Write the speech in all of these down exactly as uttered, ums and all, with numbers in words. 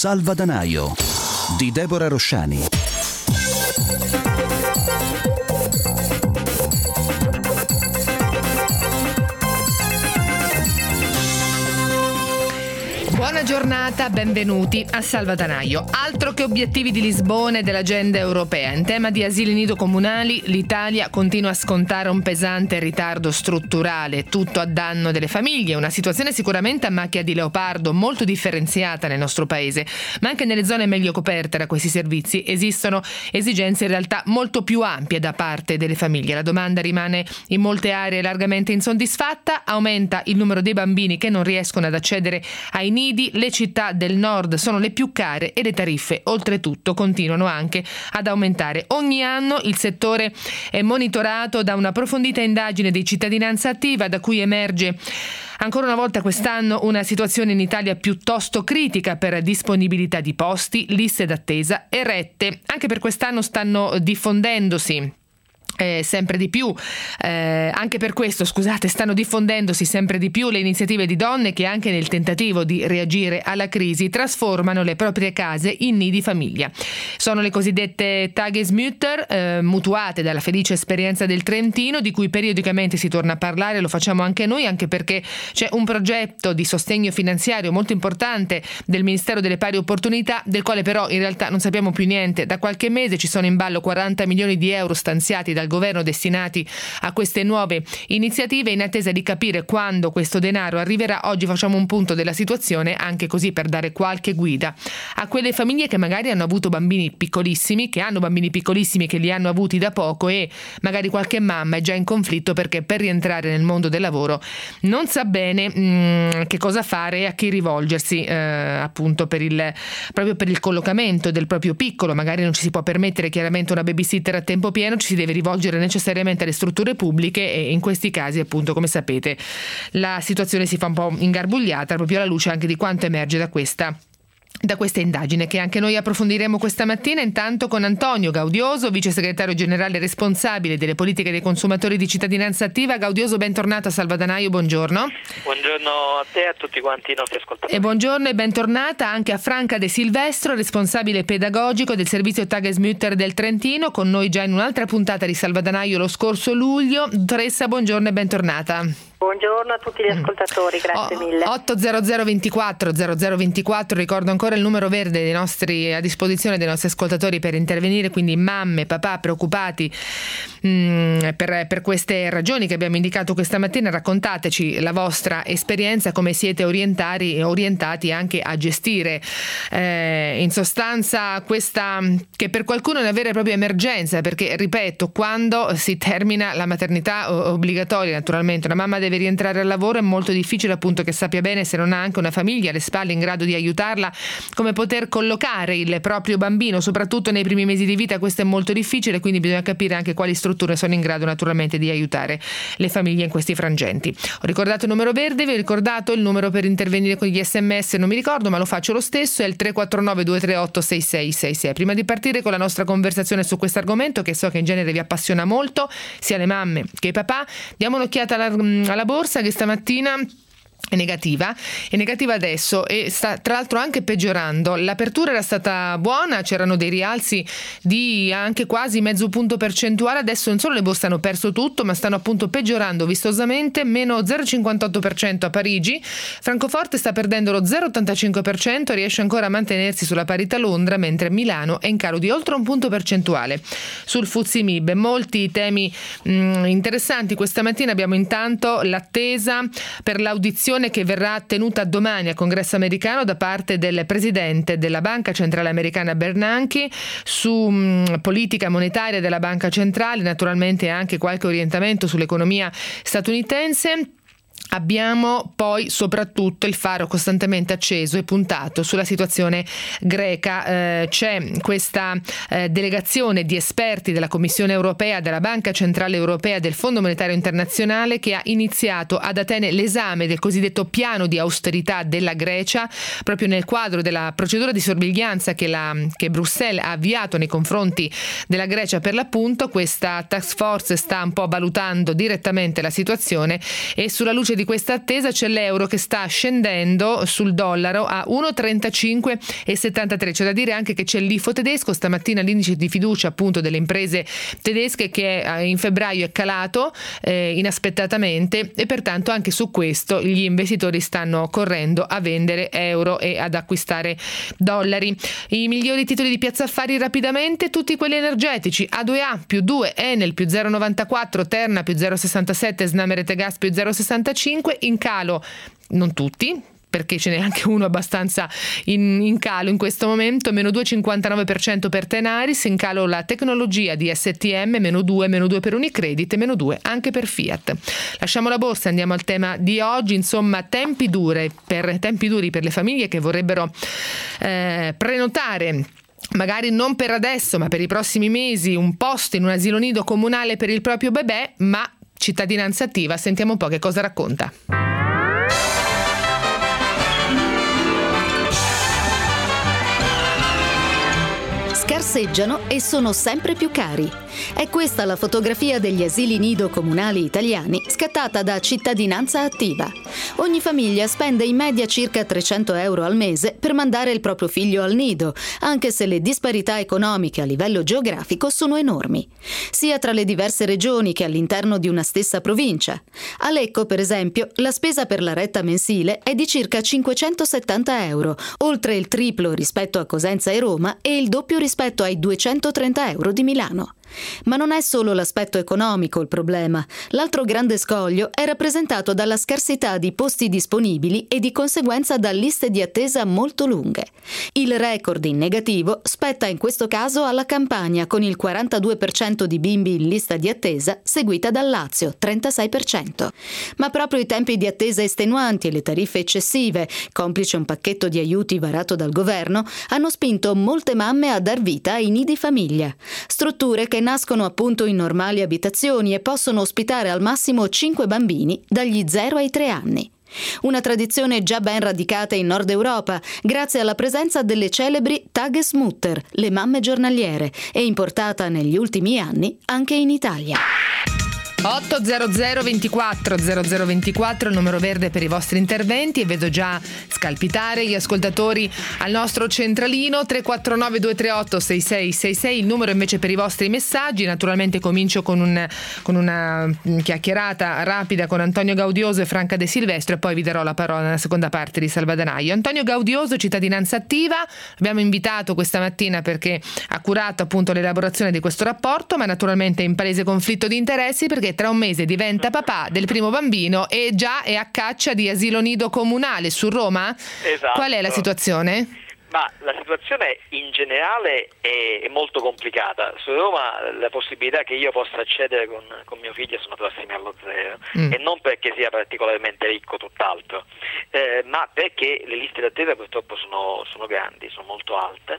Salvadanaio di Deborah Rosciani. Buona giornata, benvenuti a Salvadanaio. Altro che obiettivi di Lisbona e dell'agenda europea. In tema di asili nido comunali, l'Italia continua a scontare un pesante ritardo strutturale, tutto a danno delle famiglie. Una situazione sicuramente a macchia di leopardo, molto differenziata nel nostro paese, ma anche nelle zone meglio coperte da questi servizi esistono esigenze in realtà molto più ampie da parte delle famiglie. La domanda rimane in molte aree largamente insoddisfatta, aumenta il numero dei bambini che non riescono ad accedere ai nidi. Le città del nord sono le più care e le tariffe oltretutto continuano anche ad aumentare. Ogni anno il settore è monitorato da una approfondita indagine di cittadinanza attiva da cui emerge ancora una volta quest'anno una situazione in Italia piuttosto critica per disponibilità di posti, liste d'attesa e rette. Anche per quest'anno stanno diffondendosi Eh, sempre di più, eh, anche per questo scusate stanno diffondendosi sempre di più le iniziative di donne che anche nel tentativo di reagire alla crisi trasformano le proprie case in nidi famiglia. Sono le cosiddette Tagesmütter, eh, mutuate dalla felice esperienza del Trentino, di cui periodicamente si torna a parlare. Lo facciamo anche noi, anche perché c'è un progetto di sostegno finanziario molto importante del Ministero delle Pari Opportunità, del quale però in realtà non sappiamo più niente da qualche mese. Ci sono in ballo quaranta milioni di euro stanziati dal governo destinati a queste nuove iniziative. In attesa di capire quando questo denaro arriverà, oggi facciamo un punto della situazione, anche così per dare qualche guida a quelle famiglie che magari hanno avuto bambini piccolissimi, che hanno bambini piccolissimi che li hanno avuti da poco e magari qualche mamma è già in conflitto perché per rientrare nel mondo del lavoro non sa bene mh, che cosa fare e a chi rivolgersi, eh, appunto per il proprio per il collocamento del proprio piccolo. Magari non ci si può permettere chiaramente una babysitter a tempo pieno, ci si deve rivolgere necessariamente alle strutture pubbliche e in questi casi, appunto, come sapete, la situazione si fa un po' ingarbugliata proprio alla luce anche di quanto emerge da questa da questa indagine che anche noi approfondiremo questa mattina, intanto con Antonio Gaudioso, vice segretario generale responsabile delle politiche dei consumatori di cittadinanza attiva. Gaudioso, bentornato a Salvadanaio, buongiorno. Buongiorno a te e a tutti quanti i nostri ascoltatori. E buongiorno e bentornata anche a Franca De Silvestro, responsabile pedagogico del servizio Tagesmütter del Trentino, con noi già in un'altra puntata di Salvadanaio lo scorso luglio. Dottoressa, buongiorno e bentornata. Buongiorno a tutti gli ascoltatori, grazie oh, mille. otto zero zero ventiquattro zero zero ventiquattro, ricordo ancora il numero verde dei nostri, a disposizione dei nostri ascoltatori per intervenire, quindi mamme, papà preoccupati mh, per, per queste ragioni che abbiamo indicato questa mattina. Raccontateci la vostra esperienza, come siete orientati, orientati anche a gestire eh, in sostanza questa che per qualcuno è una vera e propria emergenza, perché ripeto, quando si termina la maternità obbligatoria, naturalmente una mamma deve rientrare al lavoro, è molto difficile appunto che sappia bene, se non ha anche una famiglia alle spalle in grado di aiutarla, come poter collocare il proprio bambino, soprattutto nei primi mesi di vita. Questo è molto difficile, quindi bisogna capire anche quali strutture sono in grado naturalmente di aiutare le famiglie in questi frangenti. Ho ricordato il numero verde, vi ho ricordato il numero per intervenire con gli sms, non mi ricordo ma lo faccio lo stesso, è il tre quattro nove due tre otto sei sei sei sei. Prima di partire con la nostra conversazione su questo argomento, che so che in genere vi appassiona molto sia le mamme che i papà, diamo un'occhiata alla, alla borsa che stamattina è negativa, è negativa adesso e sta tra l'altro anche peggiorando. L'apertura era stata buona, c'erano dei rialzi di anche quasi mezzo punto percentuale, adesso non solo le borse hanno perso tutto ma stanno appunto peggiorando vistosamente, meno zero virgola cinquantotto per cento a Parigi, Francoforte sta perdendo lo zero virgola ottantacinque per cento, riesce ancora a mantenersi sulla parità Londra, mentre Milano è in calo di oltre un punto percentuale. Sul F T S E M I B molti temi mh, interessanti questa mattina. Abbiamo intanto l'attesa per l'audizione che verrà tenuta domani al Congresso americano da parte del presidente della Banca Centrale Americana Bernanke su mh, politica monetaria della Banca Centrale, naturalmente anche qualche orientamento sull'economia statunitense. Abbiamo poi soprattutto il faro costantemente acceso e puntato sulla situazione greca. Eh, c'è questa eh, delegazione di esperti della Commissione Europea, della Banca Centrale Europea, del Fondo Monetario Internazionale che ha iniziato ad Atene l'esame del cosiddetto piano di austerità della Grecia, proprio nel quadro della procedura di sorveglianza che, la, che Bruxelles ha avviato nei confronti della Grecia. Per l'appunto questa task force sta un po' valutando direttamente la situazione e sulla luce luce di questa attesa c'è l'euro che sta scendendo sul dollaro a uno virgola trentacinque e settantatré. C'è da dire anche che c'è l'I F O tedesco, stamattina l'indice di fiducia appunto delle imprese tedesche che in febbraio è calato eh, inaspettatamente, e pertanto anche su questo gli investitori stanno correndo a vendere euro e ad acquistare dollari. I migliori titoli di Piazza Affari rapidamente, tutti quelli energetici: A due A più due, Enel più zero virgola novantaquattro, Terna più zero virgola sessantasette, Snam Rete Gas più zero virgola sessantacinque. In calo non tutti, perché ce n'è anche uno abbastanza in, in calo in questo momento, meno due virgola cinquantanove per cento per Tenaris, in calo la tecnologia di S T M, meno due, meno due per Unicredit e meno due anche per Fiat. Lasciamo la borsa, andiamo al tema di oggi, insomma tempi dure per, tempi duri per le famiglie che vorrebbero eh, prenotare, magari non per adesso ma per i prossimi mesi, un posto in un asilo nido comunale per il proprio bebè, ma Cittadinanza Attiva, sentiamo un po' che cosa racconta. Scarseggiano e sono sempre più cari. È questa la fotografia degli asili nido comunali italiani scattata da Cittadinanza Attiva. Ogni famiglia spende in media circa trecento euro al mese per mandare il proprio figlio al nido, anche se le disparità economiche a livello geografico sono enormi, sia tra le diverse regioni che all'interno di una stessa provincia. A Lecco, per esempio, la spesa per la retta mensile è di circa cinquecentosettanta euro, oltre il triplo rispetto a Cosenza e Roma e il doppio rispetto ai duecentotrenta euro di Milano. Ma non è solo l'aspetto economico il problema. L'altro grande scoglio è rappresentato dalla scarsità di posti disponibili e di conseguenza da liste di attesa molto lunghe. Il record in negativo spetta in questo caso alla Campania, con il quarantadue per cento di bimbi in lista di attesa, seguita dal Lazio, trentasei per cento. Ma proprio i tempi di attesa estenuanti e le tariffe eccessive, complice un pacchetto di aiuti varato dal governo, hanno spinto molte mamme a dar vita ai nidi famiglia. Strutture che nascono appunto in normali abitazioni e possono ospitare al massimo cinque bambini dagli zero ai tre anni. Una tradizione già ben radicata in Nord Europa, grazie alla presenza delle celebri Tagesmutter, le mamme giornaliere, e importata negli ultimi anni anche in Italia. otto zero zero ventiquattro zero zero ventiquattro il numero verde per i vostri interventi, e vedo già scalpitare gli ascoltatori al nostro centralino tre quattro nove due tre otto sei sei sei sei, il numero invece per i vostri messaggi. Naturalmente comincio con, un, con una chiacchierata rapida con Antonio Gaudioso e Franca De Silvestro, e poi vi darò la parola nella seconda parte di Salvadanaio. Antonio Gaudioso, Cittadinanza Attiva, abbiamo invitato questa mattina perché ha curato appunto l'elaborazione di questo rapporto, ma naturalmente in palese conflitto di interessi perché tra un mese diventa papà del primo bambino e già è a caccia di asilo nido comunale su Roma. Esatto. Qual è la situazione? Ma la situazione in generale è, è molto complicata. Su Roma le possibilità che io possa accedere con, con mio figlio sono prossime allo zero, mm. e non perché sia particolarmente ricco, tutt'altro, eh, ma perché le liste d'attesa purtroppo sono, sono grandi, sono molto alte,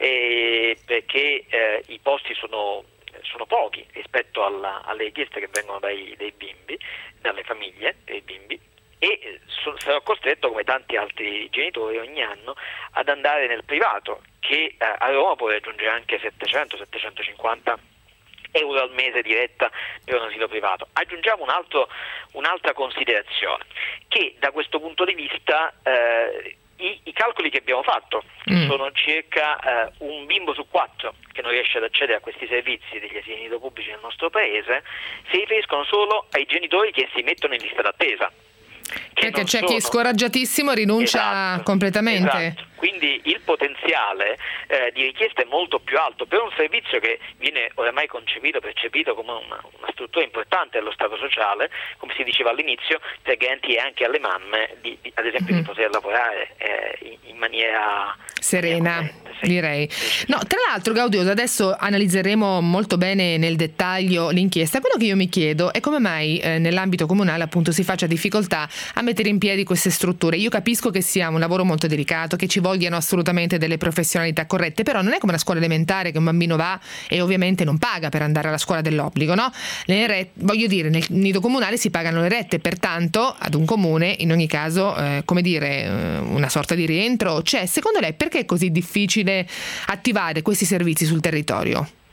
e perché eh, i posti sono sono pochi rispetto alla, alle richieste che vengono dai, dai bimbi, dalle famiglie dei bimbi, e so, sarò costretto, come tanti altri genitori, ogni anno ad andare nel privato, che eh, a Roma può raggiungere anche settecento settecentocinquanta euro al mese di retta per un asilo privato. Aggiungiamo un altro, un'altra considerazione, che da questo punto di vista eh, I, i calcoli che abbiamo fatto mm. sono circa eh, un bimbo su quattro che non riesce ad accedere a questi servizi degli asili nido pubblici nel nostro paese, si riferiscono solo ai genitori che si mettono in lista d'attesa. Perché c'è sono... chi scoraggiatissimo rinuncia esatto, completamente. Esatto. Quindi il potenziale eh, di richiesta è molto più alto per un servizio che viene oramai concepito, percepito come una, una struttura importante dello Stato sociale, come si diceva all'inizio, per garantire anche alle mamme, di, di, ad esempio, mm. di poter lavorare eh, in, in maniera serena, sì. direi. No, tra l'altro, Gaudioso, adesso analizzeremo molto bene nel dettaglio l'inchiesta. Quello che io mi chiedo è come mai eh, nell'ambito comunale appunto si faccia difficoltà a mettere in piedi queste strutture. Io capisco che sia un lavoro molto delicato, che ci vogliano assolutamente delle professionalità corrette, però non è come una scuola elementare che un bambino va e ovviamente non paga per andare alla scuola dell'obbligo, no? Le rette, voglio dire, nel nido comunale si pagano le rette, pertanto ad un comune in ogni caso eh, come dire eh, una sorta di rientro c'è. Secondo lei perché è così difficile attivare questi servizi sul territorio?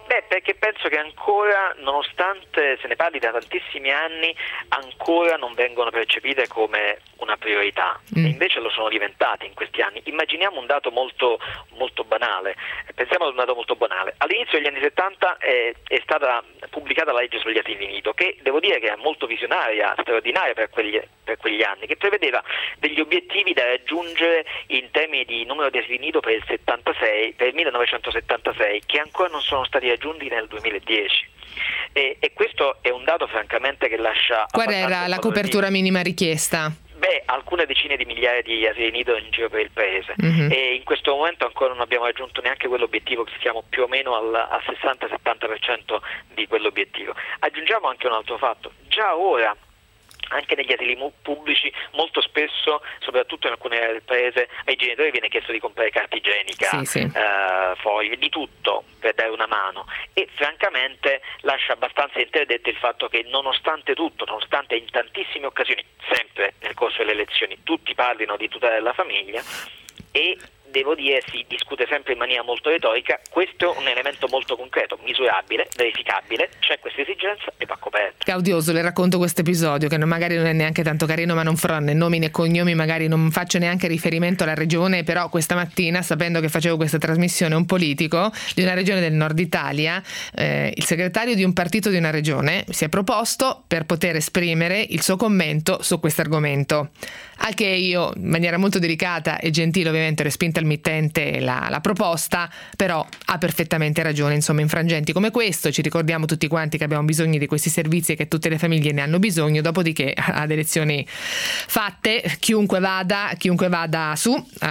Beh, perché penso che ancora, nonostante se ne parli da tantissimi anni, ancora non vengono percepite come una priorità, mm. e invece lo sono diventate in questi anni. Immaginiamo un dato molto, molto banale, pensiamo ad un dato molto banale. All'inizio degli anni settanta è, è stata pubblicata la legge sugli asili nido, che devo dire che è molto visionaria, straordinaria per quegli, per quegli anni, che prevedeva degli obiettivi da raggiungere in termini di numero di asili nido per il settantasei, per il millenovecentosettantasei, che ancora non sono stati raggiunti nel duemiladieci. E, e questo è un dato francamente che lascia... Qual era la copertura minima richiesta? Beh, alcune decine di migliaia di asili nido in giro per il paese, mm-hmm. e in questo momento ancora non abbiamo raggiunto neanche quell'obiettivo, che siamo più o meno al, al sessanta settanta per cento di quell'obiettivo. Aggiungiamo anche un altro fatto: già ora anche negli asili pubblici molto spesso, soprattutto in alcune aree del paese, ai genitori viene chiesto di comprare carta igienica, sì, sì. Eh, foglie, di tutto per dare una mano, e francamente lascia abbastanza interdetto il fatto che nonostante tutto, nonostante in tantissime occasioni, sempre nel corso delle elezioni, tutti parlino di tutela della famiglia, e devo dire si discute sempre in maniera molto retorica, questo è un elemento molto concreto, misurabile, verificabile, c'è questa esigenza e va coperta. Gaudioso, le racconto questo episodio che non, magari non è neanche tanto carino, ma non farò né nomi né cognomi, magari non faccio neanche riferimento alla regione, però questa mattina, sapendo che facevo questa trasmissione, un politico di una regione del nord Italia, eh, il segretario di un partito di una regione, si è proposto per poter esprimere il suo commento su questo argomento. Al che io, in maniera molto delicata e gentile, ovviamente ho respinto al mittente la, la proposta, però ha perfettamente ragione. Insomma, in frangenti come questo ci ricordiamo tutti quanti che abbiamo bisogno di questi servizi e che tutte le famiglie ne hanno bisogno. Dopodiché, ad elezioni fatte, chiunque vada, chiunque vada su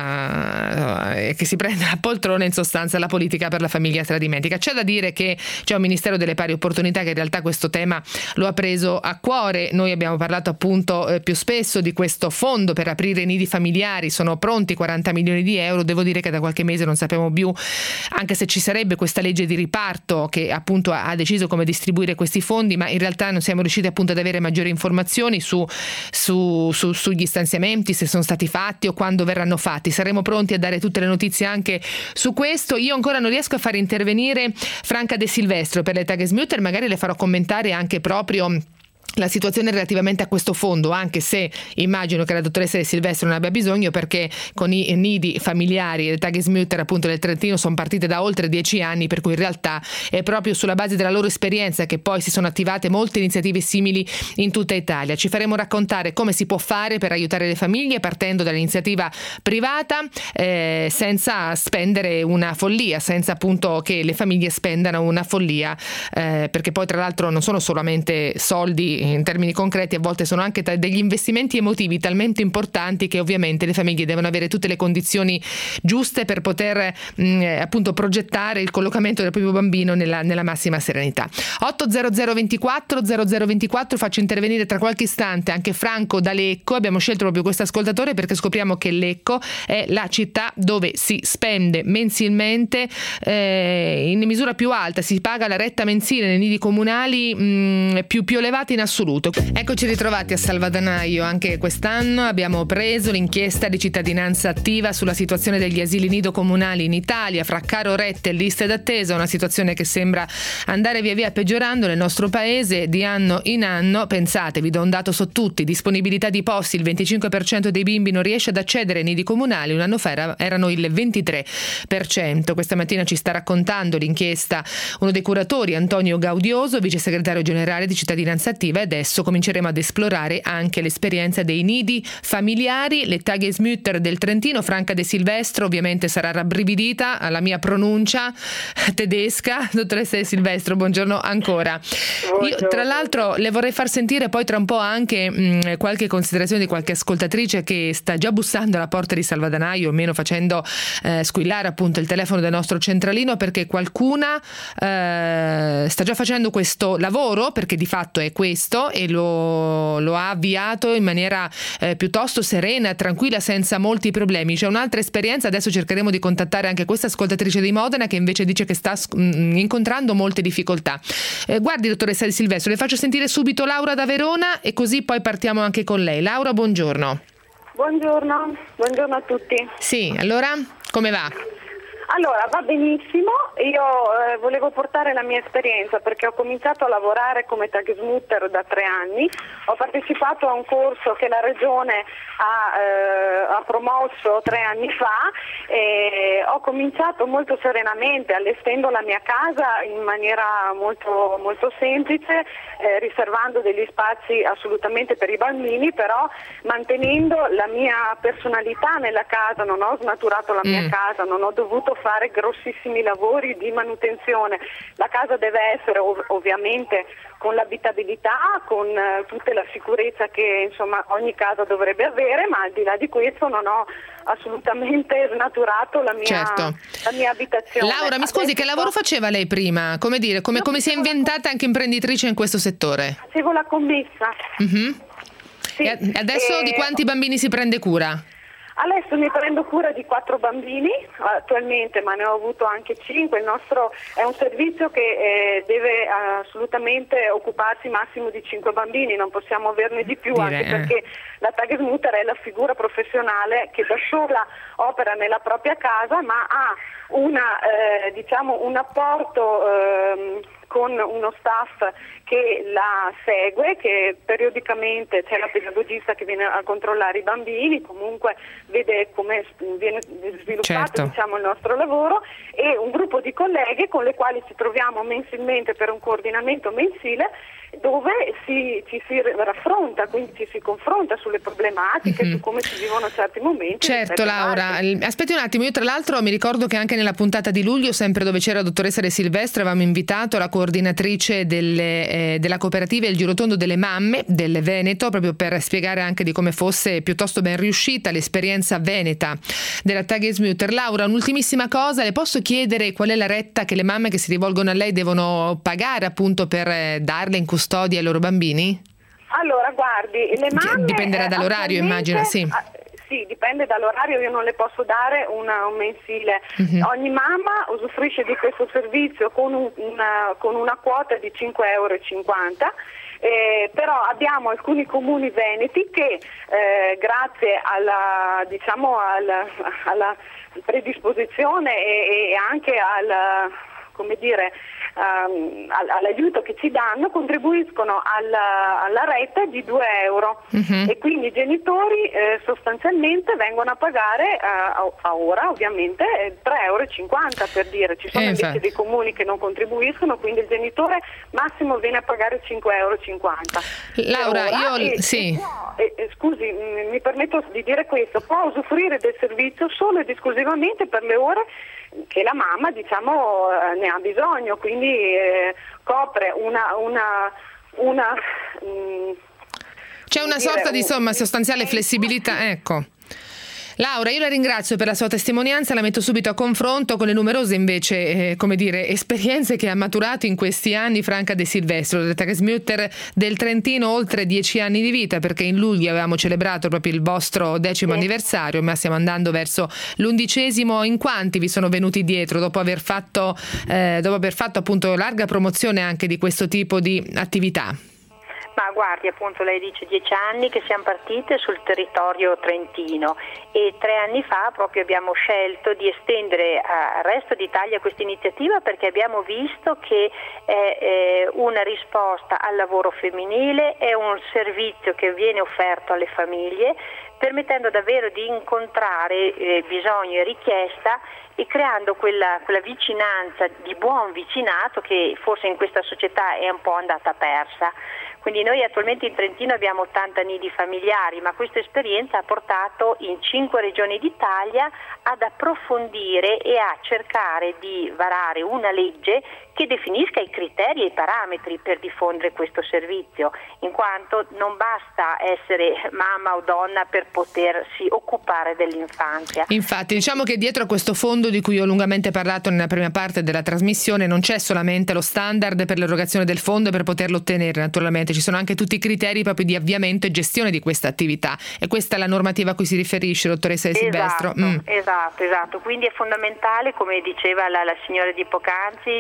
e uh, che si prenda la poltrona, in sostanza la politica per la famiglia se la dimentica. C'è da dire che c'è un Ministero delle Pari Opportunità che in realtà questo tema lo ha preso a cuore. Noi abbiamo parlato appunto eh, più spesso di questo fondo per aprire i nidi familiari, sono pronti quaranta milioni di euro. Devo dire che da qualche mese non sappiamo più, anche se ci sarebbe questa legge di riparto che appunto ha deciso come distribuire questi fondi, ma in realtà non siamo riusciti appunto ad avere maggiori informazioni su, su, su sugli stanziamenti, se sono stati fatti o quando verranno fatti. Saremo pronti a dare tutte le notizie anche su questo. Io ancora non riesco a far intervenire Franca De Silvestro per le Tagesmutter, magari le farò commentare anche proprio la situazione relativamente a questo fondo, anche se immagino che la dottoressa De Silvestro non abbia bisogno, perché con i nidi familiari le Tagesmutter appunto del Trentino sono partite da oltre dieci anni, per cui in realtà è proprio sulla base della loro esperienza che poi si sono attivate molte iniziative simili in tutta Italia. Ci faremo raccontare come si può fare per aiutare le famiglie partendo dall'iniziativa privata, eh, senza spendere una follia, senza appunto che le famiglie spendano una follia, eh, perché poi tra l'altro non sono solamente soldi in termini concreti, a volte sono anche degli investimenti emotivi talmente importanti che ovviamente le famiglie devono avere tutte le condizioni giuste per poter mh, appunto progettare il collocamento del proprio bambino nella, nella massima serenità. otto zero zero ventiquattro zero zero ventiquattro, faccio intervenire tra qualche istante anche Franco da Lecco. Abbiamo scelto proprio questo ascoltatore perché scopriamo che Lecco è la città dove si spende mensilmente eh, in misura più alta, si paga la retta mensile nei nidi comunali mh, più, più elevati in assoluto. Eccoci ritrovati a Salvadanaio. Anche quest'anno abbiamo preso l'inchiesta di cittadinanza attiva sulla situazione degli asili nido comunali in Italia, fra caro rette e liste d'attesa, una situazione che sembra andare via via peggiorando nel nostro paese di anno in anno. Pensate, vi do un dato su tutti: disponibilità di posti, il venticinque per cento dei bimbi non riesce ad accedere ai nidi comunali, un anno fa erano il ventitré per cento. Questa mattina ci sta raccontando l'inchiesta uno dei curatori, Antonio Gaudioso, vice segretario generale di cittadinanza attiva. Adesso cominceremo ad esplorare anche l'esperienza dei nidi familiari. Le Tagesmutter del Trentino, Franca De Silvestro ovviamente sarà rabbrividita alla mia pronuncia tedesca. Dottoressa De Silvestro, buongiorno ancora. Buongiorno. Io tra l'altro le vorrei far sentire poi tra un po' anche mh, qualche considerazione di qualche ascoltatrice che sta già bussando alla porta di Salvadanaio, o meno facendo eh, squillare appunto il telefono del nostro centralino, perché qualcuna eh, sta già facendo questo lavoro, perché di fatto è questo, e lo, lo ha avviato in maniera eh, piuttosto serena, tranquilla, senza molti problemi. C'è un'altra esperienza, adesso cercheremo di contattare anche questa ascoltatrice di Modena che invece dice che sta mh, incontrando molte difficoltà. Eh, guardi, dottoressa Di Silvestro, le faccio sentire subito Laura da Verona e così poi partiamo anche con lei. Laura, buongiorno. Buongiorno, buongiorno a tutti. Sì, allora come va? Allora, va benissimo, io eh, volevo portare la mia esperienza perché ho cominciato a lavorare come tagesmutter da tre anni, ho partecipato a un corso che la Regione ha, eh, ha promosso tre anni fa e ho cominciato molto serenamente allestendo la mia casa in maniera molto, molto semplice, eh, riservando degli spazi assolutamente per i bambini, però mantenendo la mia personalità nella casa, non ho snaturato la mia mm. casa, non ho dovuto fare grossissimi lavori di manutenzione. La casa deve essere ov- ovviamente con l'abitabilità, con uh, tutta la sicurezza che insomma ogni casa dovrebbe avere, ma al di là di questo non ho assolutamente snaturato la mia, certo. la mia abitazione. Laura, mi scusi, che lavoro faceva lei prima? Come dire, come, come si è inventata anche imprenditrice in questo settore? Facevo la commessa. Mm-hmm. Sì. E adesso e... di quanti bambini si prende cura? Adesso mi prendo cura di quattro bambini attualmente, ma ne ho avuto anche cinque. Il nostro è un servizio che eh, deve assolutamente occuparsi massimo di cinque bambini, non possiamo averne di più, Dire, anche eh. perché la tagesmutter è la figura professionale che da sola opera nella propria casa, ma ha una, eh, diciamo, un apporto eh, con uno staff che la segue, che periodicamente c'è la pedagogista che viene a controllare i bambini, comunque vede come viene sviluppato certo. diciamo, il nostro lavoro, e un gruppo di colleghe con le quali ci troviamo mensilmente per un coordinamento mensile dove si, ci si raffronta, quindi ci si confronta sulle problematiche, mm-hmm. su come si vivono certi momenti. Certo, Laura, aspetti un attimo, io tra l'altro mi ricordo che anche nella puntata di luglio, sempre dove c'era la dottoressa De Silvestro, avevamo invitato la coordinatrice delle, eh, della cooperativa Il Girotondo delle Mamme del Veneto, proprio per spiegare anche di come fosse piuttosto ben riuscita l'esperienza veneta della tagesmutter. Laura, un'ultimissima cosa, le posso chiedere qual è la retta che le mamme che si rivolgono a lei devono pagare appunto per eh, darle in custodia ai loro bambini? Allora, guardi, le mamme... Dipenderà dall'orario, immagino, sì. Ah, sì, dipende dall'orario, io non le posso dare una, un mensile. Mm-hmm. Ogni mamma usufruisce di questo servizio con, un, una, con una quota di cinque virgola cinquanta euro. Eh, però abbiamo alcuni comuni veneti che eh, grazie alla, diciamo, alla, alla predisposizione e, e anche al, come dire, um, all'aiuto che ci danno contribuiscono alla, alla retta di due euro uh-huh. e quindi i genitori eh, sostanzialmente vengono a pagare uh, a ora ovviamente tre virgola cinquanta euro per dire. Ci sono eh, invece dei comuni che non contribuiscono, quindi il genitore massimo viene a pagare cinque virgola cinquanta euro. Laura, ora, io e, sì. E, e, scusi, m- mi permetto di dire questo, può usufruire del servizio solo ed esclusivamente per le ore che la mamma diciamo ne ha bisogno, quindi eh, copre una una una mh, c'è una dire, sorta di insomma un, sostanziale flessibilità, ecco. Laura, io la ringrazio per la sua testimonianza, la metto subito a confronto con le numerose invece, eh, come dire, esperienze che ha maturato in questi anni Franca De Silvestro, della tagesmutter del Trentino, oltre dieci anni di vita, perché in luglio avevamo celebrato proprio il vostro decimo sì. anniversario, ma stiamo andando verso l'undicesimo. In quanti vi sono venuti dietro dopo aver fatto, eh, dopo aver fatto appunto larga promozione anche di questo tipo di attività? Ma guardi, appunto lei dice dieci anni che siamo partite sul territorio trentino e tre anni fa proprio abbiamo scelto di estendere al resto d'Italia questa iniziativa perché abbiamo visto che è eh, una risposta al lavoro femminile, è un servizio che viene offerto alle famiglie, permettendo davvero di incontrare eh, bisogno e richiesta e creando quella, quella vicinanza di buon vicinato che forse in questa società è un po' andata persa. Quindi noi attualmente in Trentino abbiamo ottanta nidi familiari, ma questa esperienza ha portato in cinque regioni d'Italia ad approfondire e a cercare di varare una legge che definisca i criteri e i parametri per diffondere questo servizio, in quanto non basta essere mamma o donna per potersi occupare dell'infanzia. Infatti, diciamo che dietro a questo fondo di cui ho lungamente parlato nella prima parte della trasmissione non c'è solamente lo standard per l'erogazione del fondo e per poterlo ottenere, naturalmente ci sono anche tutti i criteri proprio di avviamento e gestione di questa attività, e questa è la normativa a cui si riferisce, dottoressa De Silvestro. Esatto, mm. esatto, esatto. Quindi è fondamentale, come diceva la, la signora di poc'anzi, di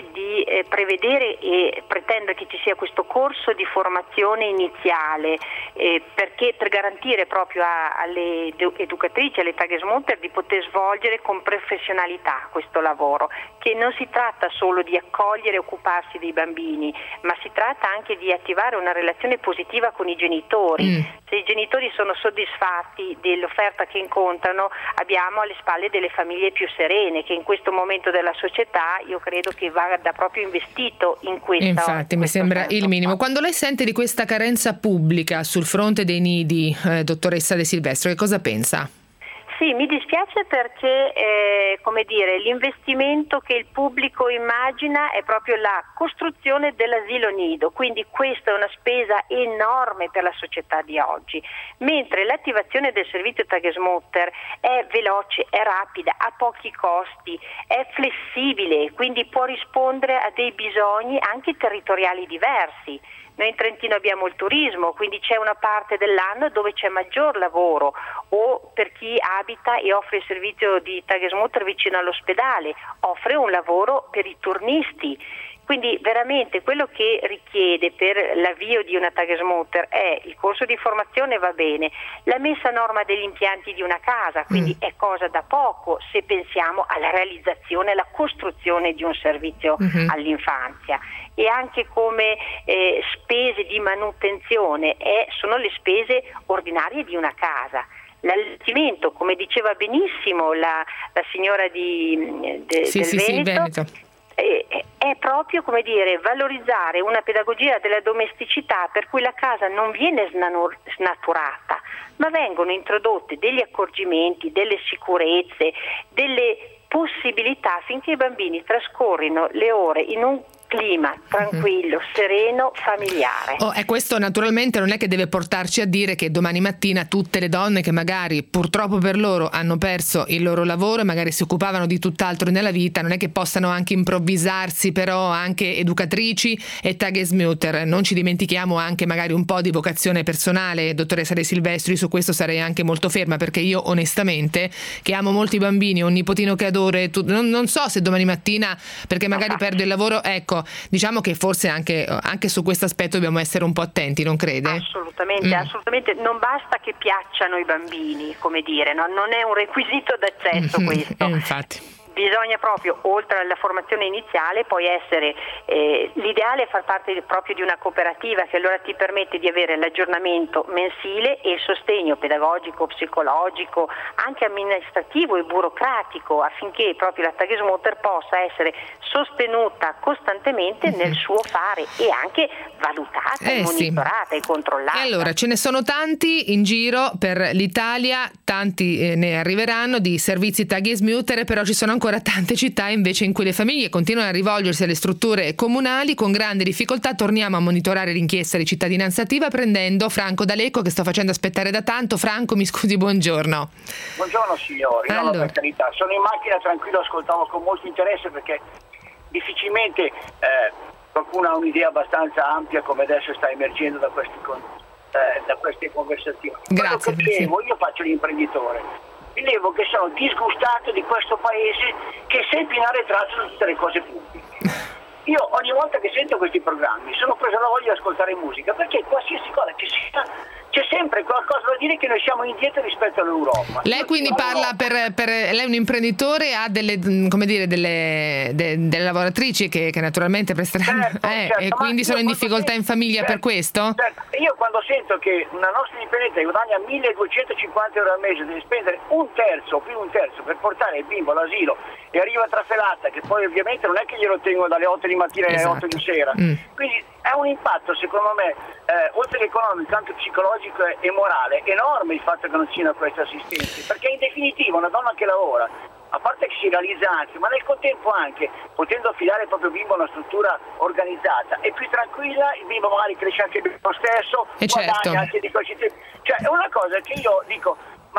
eh, prevedere e pretendere che ci sia questo corso di formazione iniziale, eh, perché per garantire proprio a, alle educatrici, alle Tagesmutter, di poter svolgere con professionalità questo lavoro, che non si tratta solo di accogliere e occuparsi dei bambini, ma si tratta anche di attivare una relazione positiva con i genitori. Mm. Se i genitori sono soddisfatti dell'offerta che incontrano, abbiamo alle spalle delle famiglie più serene, che in questo momento della società io credo che vada proprio investito in questo. Infatti, mi sembra senso. il minimo. Quando lei sente di questa carenza pubblica sul fronte dei nidi, eh, dottoressa De Silvestro, che cosa pensa? Sì, mi dispiace perché eh, come dire, l'investimento che il pubblico immagina è proprio la costruzione dell'asilo nido, quindi questa è una spesa enorme per la società di oggi, mentre l'attivazione del servizio Tagesmutter è veloce, è rapida, ha pochi costi, è flessibile, quindi può rispondere a dei bisogni anche territoriali diversi. Noi in Trentino abbiamo il turismo, quindi c'è una parte dell'anno dove c'è maggior lavoro, o per chi abita e offre il servizio di Tagesmutter vicino all'ospedale, offre un lavoro per i turnisti. Quindi veramente quello che richiede per l'avvio di una Tagesmutter è il corso di formazione, va bene, la messa a norma degli impianti di una casa, quindi mm. è cosa da poco se pensiamo alla realizzazione, alla costruzione di un servizio mm-hmm. all'infanzia, e anche come eh, spese di manutenzione eh, sono le spese ordinarie di una casa. L'allestimento, come diceva benissimo la, la signora di, de, sì, del sì, Veneto, sì, Veneto. È, è proprio, come dire, valorizzare una pedagogia della domesticità per cui la casa non viene snanur- snaturata, ma vengono introdotte degli accorgimenti, delle sicurezze, delle possibilità affinché i bambini trascorrino le ore in un clima tranquillo, mm-hmm. sereno, familiare. Oh, e questo naturalmente non è che deve portarci a dire che domani mattina tutte le donne che magari purtroppo per loro hanno perso il loro lavoro e magari si occupavano di tutt'altro nella vita, non è che possano anche improvvisarsi però anche educatrici e Tagesmutter. Non ci dimentichiamo anche magari un po' di vocazione personale, dottoressa De Silvestri, su questo sarei anche molto ferma, perché io onestamente, che amo molti bambini, ho un nipotino che adoro, tu, non, non so se domani mattina, perché magari perdo il lavoro, ecco, diciamo che forse anche, anche su questo aspetto dobbiamo essere un po' attenti, non crede? Assolutamente, mm. assolutamente. Non basta che piacciono i bambini, come dire, no? Non è un requisito d'accesso mm-hmm. questo. Eh, infatti. Bisogna proprio, oltre alla formazione iniziale, poi essere, eh, l'ideale è far parte proprio di una cooperativa che allora ti permette di avere l'aggiornamento mensile e il sostegno pedagogico, psicologico, anche amministrativo e burocratico, affinché proprio la Tagesmutter possa essere sostenuta costantemente mm-hmm. nel suo fare e anche valutata, eh, monitorata sì. e controllata. E allora ce ne sono tanti in giro per l'Italia, tanti eh, ne arriveranno di servizi Tagesmutter, però ci sono ancora tante città invece in cui le famiglie continuano a rivolgersi alle strutture comunali con grande difficoltà. Torniamo a monitorare l'inchiesta di cittadinanza attiva prendendo Franco D'Alecco, che sto facendo aspettare da tanto. Franco, mi scusi, buongiorno. Buongiorno signori, allora. No, per carità, sono in macchina tranquillo, ascoltavo con molto interesse perché difficilmente eh, qualcuno ha un'idea abbastanza ampia come adesso sta emergendo da, questi, eh, da queste conversazioni. Grazie. Quello che rilevo, io faccio l'imprenditore. Rilevo che sono disgustato di questo paese che è sempre in arretrato su tutte le cose pubbliche. Io ogni volta che sento questi programmi sono preso la voglia di ascoltare musica, perché qualsiasi cosa che sia c'è sempre qualcosa da dire che noi siamo indietro rispetto all'Europa. Lei quindi parla per, per lei è un imprenditore, ha delle, come dire, delle, de, delle lavoratrici che, che naturalmente presteranno certo, eh, certo, e quindi sono in difficoltà sento, in famiglia certo, per questo? Certo. Io quando sento che una nostra dipendente guadagna milleduecentocinquanta euro al mese, deve spendere un terzo o più un terzo per portare il bimbo all'asilo e arriva trafelata, che poi ovviamente non è che glielo tengo dalle otto di mattina alle esatto. otto di sera, mm. quindi è un impatto secondo me eh, oltre che economico anche psicologico e, e morale enorme il fatto che non siano queste assistenze, perché in definitiva una donna che lavora, a parte che si realizza anche, ma nel contempo anche potendo affidare il proprio bimbo a una struttura organizzata è più tranquilla, il bimbo magari cresce anche lo stesso, e guadagna certo. anche di questi tempi. Cioè è una cosa che io dico, ma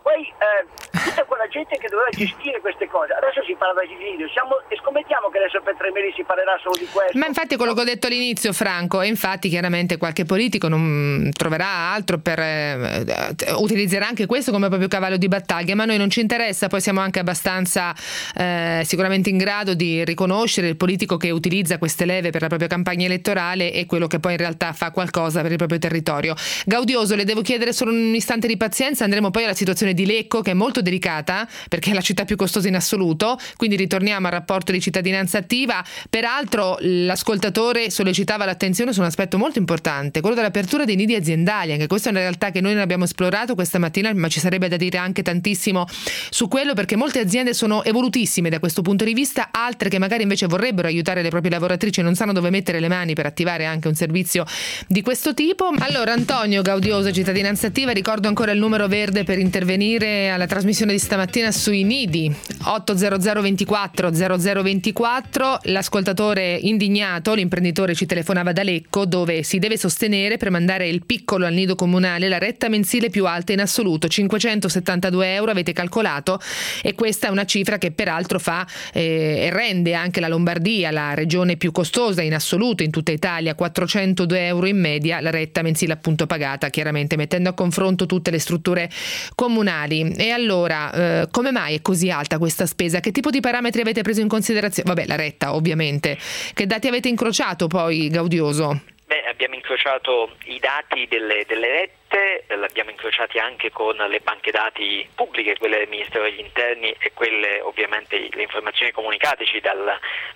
Poi eh, tutta quella gente che doveva gestire queste cose, adesso si parla di video, siamo, e scommettiamo che adesso per tre mesi si parlerà solo di questo. Ma infatti quello che ho detto all'inizio, Franco, e infatti chiaramente qualche politico non troverà altro per eh, utilizzerà anche questo come proprio cavallo di battaglia, ma a noi non ci interessa, poi siamo anche abbastanza eh, sicuramente in grado di riconoscere il politico che utilizza queste leve per la propria campagna elettorale e quello che poi in realtà fa qualcosa per il proprio territorio. Gaudioso, le devo chiedere solo un istante di pazienza, andremo poi alla situazione di Lecco, che è molto delicata perché è la città più costosa in assoluto, quindi ritorniamo al rapporto di cittadinanza attiva. Peraltro l'ascoltatore sollecitava l'attenzione su un aspetto molto importante, quello dell'apertura dei nidi aziendali. Anche questa è una realtà che noi non abbiamo esplorato questa mattina, ma ci sarebbe da dire anche tantissimo su quello, perché molte aziende sono evolutissime da questo punto di vista, altre che magari invece vorrebbero aiutare le proprie lavoratrici non sanno dove mettere le mani per attivare anche un servizio di questo tipo. Allora, Antonio Gaudioso, cittadinanza attiva, ricordo ancora il numero verde per intervenire alla trasmissione di stamattina sui nidi, otto zero zero ventiquattro zero zero ventiquattro. L'ascoltatore indignato, l'imprenditore, ci telefonava da Lecco, dove si deve sostenere per mandare il piccolo al nido comunale la retta mensile più alta in assoluto, cinquecentosettantadue euro avete calcolato, e questa è una cifra che peraltro fa eh, e rende anche la Lombardia la regione più costosa in assoluto in tutta Italia, quattrocentodue euro in media la retta mensile appunto pagata, chiaramente mettendo a confronto tutte le strutture comunali. E allora, eh, come mai è così alta questa spesa? Che tipo di parametri avete preso in considerazione? Vabbè, la retta ovviamente. Che dati avete incrociato poi, Gaudioso? Beh, abbiamo incrociato i dati delle, delle rette, l'abbiamo incrociati anche con le banche dati pubbliche, quelle del Ministero degli Interni e quelle ovviamente le informazioni comunicateci dal,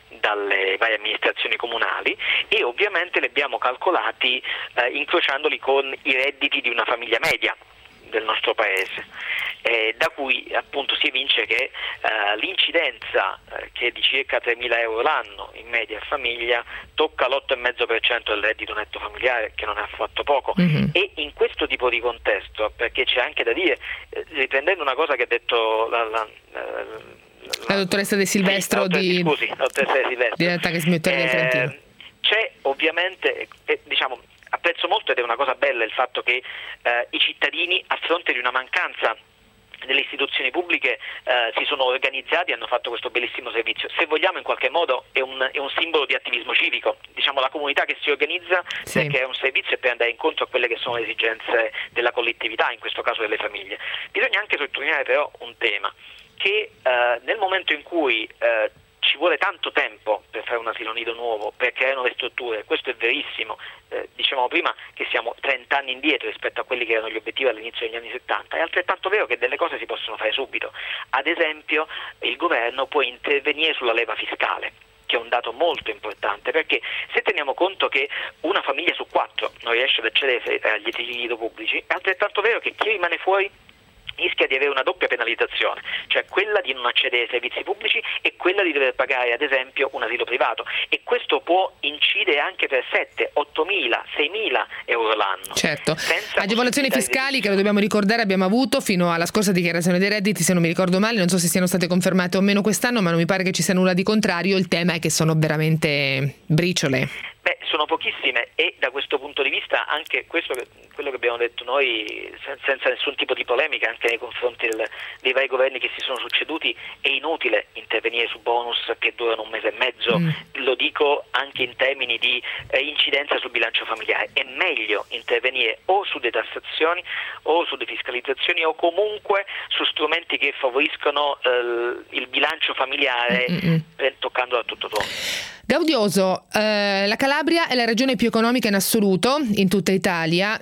dalle varie amministrazioni comunali, e ovviamente li abbiamo calcolati eh, incrociandoli con i redditi di una famiglia media del nostro paese, eh, da cui appunto si evince che eh, l'incidenza eh, che è di circa tremila euro l'anno in media a famiglia tocca l'otto virgola cinque per cento del reddito netto familiare, che non è affatto poco. Mm-hmm. E in questo tipo di contesto, perché c'è anche da dire, eh, riprendendo una cosa che ha detto la, la, la, la, la dottoressa De Silvestro, sì, la di, scusi, la dottoressa De Silvestro di Attacchi Smettere del Trentino, eh, c'è ovviamente eh, diciamo apprezzo molto, ed è una cosa bella, il fatto che eh, i cittadini, a fronte di una mancanza delle istituzioni pubbliche, eh, si sono organizzati e hanno fatto questo bellissimo servizio. Se vogliamo, in qualche modo è un, è un simbolo di attivismo civico, diciamo la comunità che si organizza, sì, perché è un servizio e per andare incontro a quelle che sono le esigenze della collettività, in questo caso delle famiglie. Bisogna anche sottolineare però un tema, che eh, nel momento in cui eh, ci vuole tanto tempo per fare un asilo nido nuovo, per creare nuove strutture, questo è verissimo, eh, dicevamo prima che siamo trenta anni indietro rispetto a quelli che erano gli obiettivi all'inizio degli anni settanta, è altrettanto vero che delle cose si possono fare subito. Ad esempio il governo può intervenire sulla leva fiscale, che è un dato molto importante, perché se teniamo conto che una famiglia su quattro non riesce ad accedere agli asili nido pubblici, è altrettanto vero che chi rimane fuori rischia di avere una doppia penalizzazione, cioè quella di non accedere ai servizi pubblici e quella di dover pagare ad esempio un asilo privato, e questo può incidere anche per sette, ottomila, seimila euro l'anno. Certo, agevolazioni fiscali che, lo dobbiamo ricordare, abbiamo avuto fino alla scorsa dichiarazione dei redditi, se non mi ricordo male, non so se siano state confermate o meno quest'anno, ma non mi pare che ci sia nulla di contrario. Il tema è che sono veramente briciole. Beh, sono pochissime, e da questo punto di vista anche questo, quello che abbiamo detto noi senza nessun tipo di polemica anche nei confronti del, dei vari governi che si sono succeduti, è inutile intervenire su bonus che durano un mese e mezzo, mm. lo dico anche in termini di eh, incidenza sul bilancio familiare. È meglio intervenire o su detassazioni o su defiscalizzazioni o comunque su strumenti che favoriscono eh, il bilancio familiare, eh, toccandolo a tutto tondo. Gaudioso, eh, la Calabria è la regione più economica in assoluto in tutta Italia,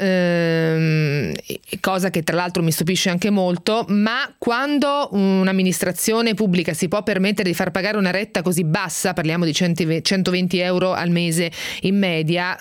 ehm, cosa che tra l'altro mi stupisce anche molto, ma quando un'amministrazione pubblica si può permettere di far pagare una retta così bassa, parliamo di centoventi euro al mese in media,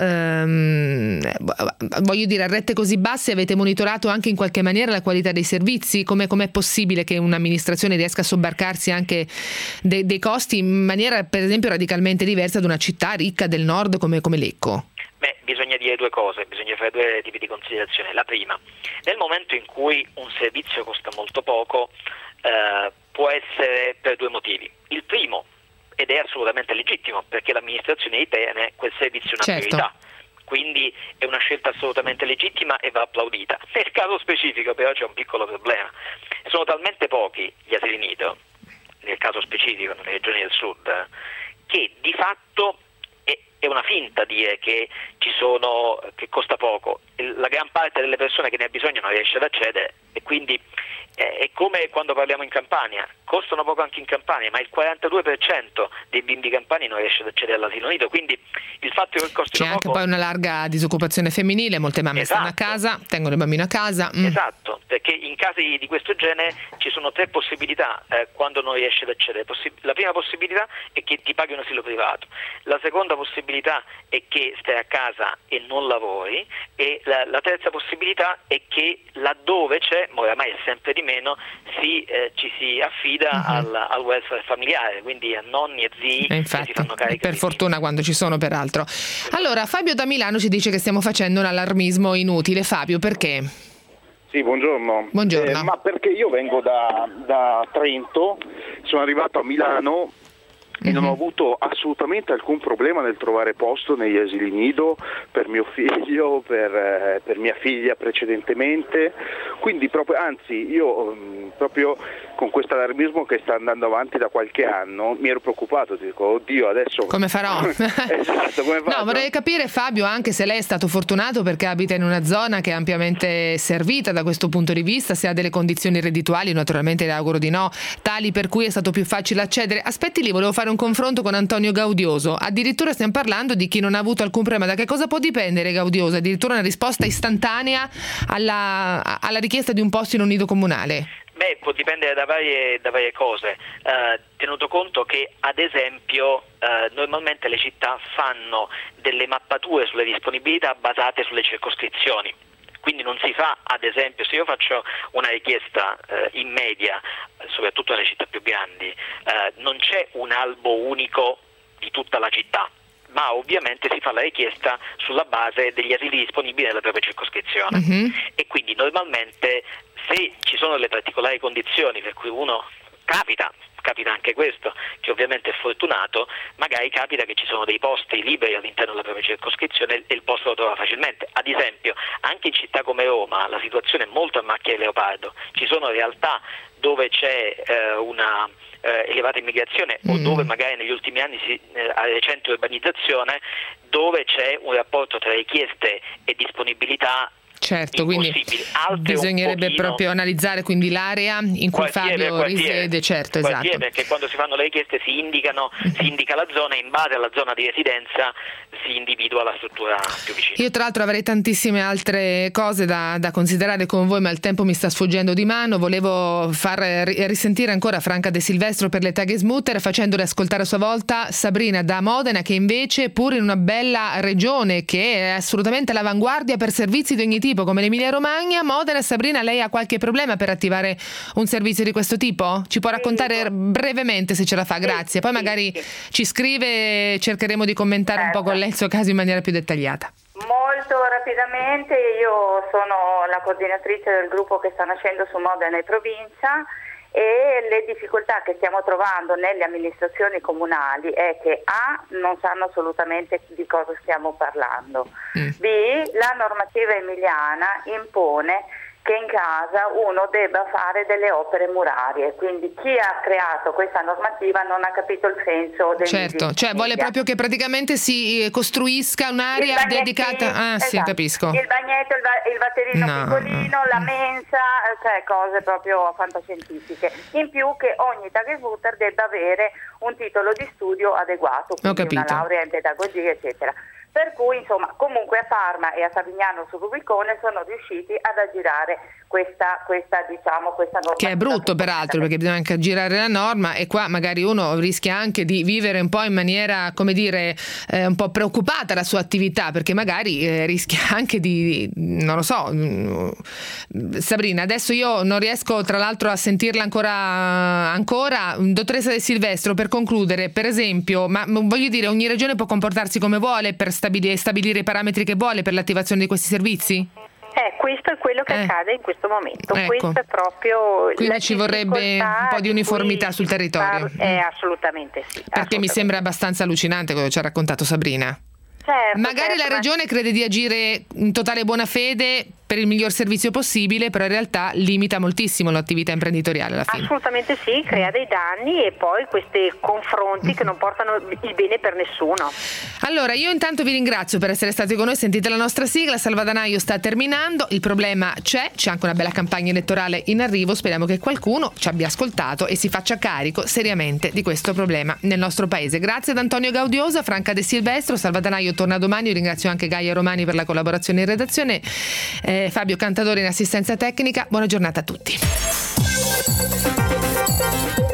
ehm, voglio dire, a rette così basse avete monitorato anche in qualche maniera la qualità dei servizi? Come com'è possibile che un'amministrazione riesca a sobbarcarsi anche de- dei costi in maniera per esempio radicalmente diversa diversa ad una città ricca del nord come, come Lecco? Beh, bisogna dire due cose, bisogna fare due tipi di considerazione. La prima, nel momento in cui un servizio costa molto poco, eh, può essere per due motivi. Il primo, ed è assolutamente legittimo, perché l'amministrazione ritiene quel servizio una certo. priorità. Quindi è una scelta assolutamente legittima e va applaudita. Nel caso specifico però c'è un piccolo problema: sono talmente pochi gli asili nido, nel caso specifico nelle regioni del sud, che di fatto è, è una finta dire che ci sono, che costa poco. La gran parte delle persone che ne ha bisogno non riesce ad accedere, e quindi è come quando parliamo in Campania, costano poco anche in Campania, ma il quarantadue per cento dei bimbi campani non riesce ad accedere all'asilo nido, quindi il fatto che costino c'è anche poco... poi una larga disoccupazione femminile, molte mamme esatto. stanno a casa, tengono il bambino a casa. Mm. Esatto, perché in casi di questo genere ci sono tre possibilità eh, quando non riesci ad accedere. La prima possibilità è che ti paghi un asilo privato, la seconda possibilità è che stai a casa e non lavori, e la, la terza possibilità è che laddove c'è, ma oramai è sempre di meno, si, eh, ci si affida uh-huh. al, al welfare familiare, quindi a nonni e zii e infatti, che si fanno carico. Per fortuna quando ci sono, peraltro. Allora, Fabio da Milano ci dice che stiamo facendo un allarmismo inutile. Fabio, perché? Sì, buongiorno. Buongiorno. Eh, ma perché io vengo da, da Trento, sono arrivato a Milano e non ho avuto assolutamente alcun problema nel trovare posto negli asili nido per mio figlio, per, eh, per mia figlia precedentemente, quindi proprio, anzi io mh, proprio con questo allarmismo che sta andando avanti da qualche anno mi ero preoccupato, dico oddio adesso come farò? Esatto, come faccio? No, vorrei capire, Fabio, anche se lei è stato fortunato perché abita in una zona che è ampiamente servita da questo punto di vista, se ha delle condizioni reddituali, naturalmente le auguro di no, tali per cui è stato più facile accedere. Aspetti lì, volevo fare un confronto con Antonio Gaudioso. Addirittura stiamo parlando di chi non ha avuto alcun problema. Da che cosa può dipendere, Gaudioso? Addirittura una risposta istantanea alla, alla richiesta di un posto in un nido comunale? Beh, può dipendere da varie, da varie cose, eh, tenuto conto che ad esempio eh, normalmente le città fanno delle mappature sulle disponibilità basate sulle circoscrizioni. Quindi non si fa, ad esempio, se io faccio una richiesta eh, in media, soprattutto nelle città più grandi, eh, non c'è un albo unico di tutta la città, ma ovviamente si fa la richiesta sulla base degli asili disponibili nella propria circoscrizione. Mm-hmm. E quindi normalmente, se ci sono le particolari condizioni per cui uno capita, capita anche questo, che ovviamente è fortunato, magari capita che ci sono dei posti liberi all'interno della propria circoscrizione e il posto lo trova facilmente. Ad esempio, anche in città come Roma la situazione è molto a macchia di leopardo, ci sono realtà dove c'è eh, una eh, elevata immigrazione mm. o dove magari negli ultimi anni si, eh, a recente urbanizzazione, dove c'è un rapporto tra richieste e disponibilità. Certo, quindi bisognerebbe proprio analizzare quindi l'area in cui Fabio risiede, certo, esatto. Perché quando si fanno le richieste si indicano, si indica la zona e in base alla zona di residenza si individua la struttura più vicina. Io tra l'altro avrei tantissime altre cose da, da considerare con voi, ma il tempo mi sta sfuggendo di mano. Volevo far risentire ancora Franca De Silvestro per le Tagesmutter, facendole ascoltare a sua volta Sabrina da Modena, che invece pur in una bella regione che è assolutamente all'avanguardia per servizi di ogni tipo come l'Emilia Romagna, Modena. Sabrina, lei ha qualche problema per attivare un servizio di questo tipo? Ci può raccontare brevemente se ce la fa? Grazie. Poi magari ci scrive e cercheremo di commentare un po' con lei il suo caso in maniera più dettagliata. Molto rapidamente, io sono la coordinatrice del gruppo che sta nascendo su Modena e provincia, e le difficoltà che stiamo trovando nelle amministrazioni comunali è che A, non sanno assolutamente di cosa stiamo parlando, mm. B, la normativa emiliana impone che in casa uno debba fare delle opere murarie, quindi chi ha creato questa normativa non ha capito il senso del certo, cioè vuole proprio che praticamente si costruisca un'area dedicata. Ah, esatto. Sì, capisco. Il bagnetto, il, va- il batterino no. piccolino, la mensa, cioè cose proprio fantascientifiche. In più che ogni Tagesmutter debba avere un titolo di studio adeguato, quindi una laurea in pedagogia, eccetera. Per cui, insomma, comunque a Parma e a Savignano sul Rubicone sono riusciti ad aggirare questa, questa diciamo, questa norma. Che è brutto peraltro, perché bisogna anche aggirare la norma, e qua magari uno rischia anche di vivere un po' in maniera, come dire, eh, un po' preoccupata la sua attività, perché magari eh, rischia anche di, non lo so. Sabrina, adesso io non riesco tra l'altro a sentirla ancora, ancora. Dottoressa De Silvestro, per concludere, per esempio, ma voglio dire, ogni regione può comportarsi come vuole per stabilire, stabilire i parametri che vuole per l'attivazione di questi servizi? Eh, questo è quello che eh. accade in questo momento. Ecco. Questo è proprio quindi ci vorrebbe un po' di uniformità sul territorio. Eh, assolutamente sì. Perché assolutamente. Mi sembra abbastanza allucinante quello che ci ha raccontato Sabrina. Certo, Magari certo, la Regione crede di agire in totale buona fede per il miglior servizio possibile, però in realtà limita moltissimo l'attività imprenditoriale alla fine. Assolutamente sì, crea dei danni e poi questi confronti che non portano il bene per nessuno. Allora, io intanto vi ringrazio per essere stati con noi, sentite la nostra sigla, Salvadanaio sta terminando, il problema c'è, c'è anche una bella campagna elettorale in arrivo, speriamo che qualcuno ci abbia ascoltato e si faccia carico seriamente di questo problema nel nostro paese. Grazie ad Antonio Gaudiosa, Franca De Silvestro, Salvadanaio torna domani, io ringrazio anche Gaia Romani per la collaborazione in redazione, eh, Fabio Cantadore in assistenza tecnica, buona giornata a tutti.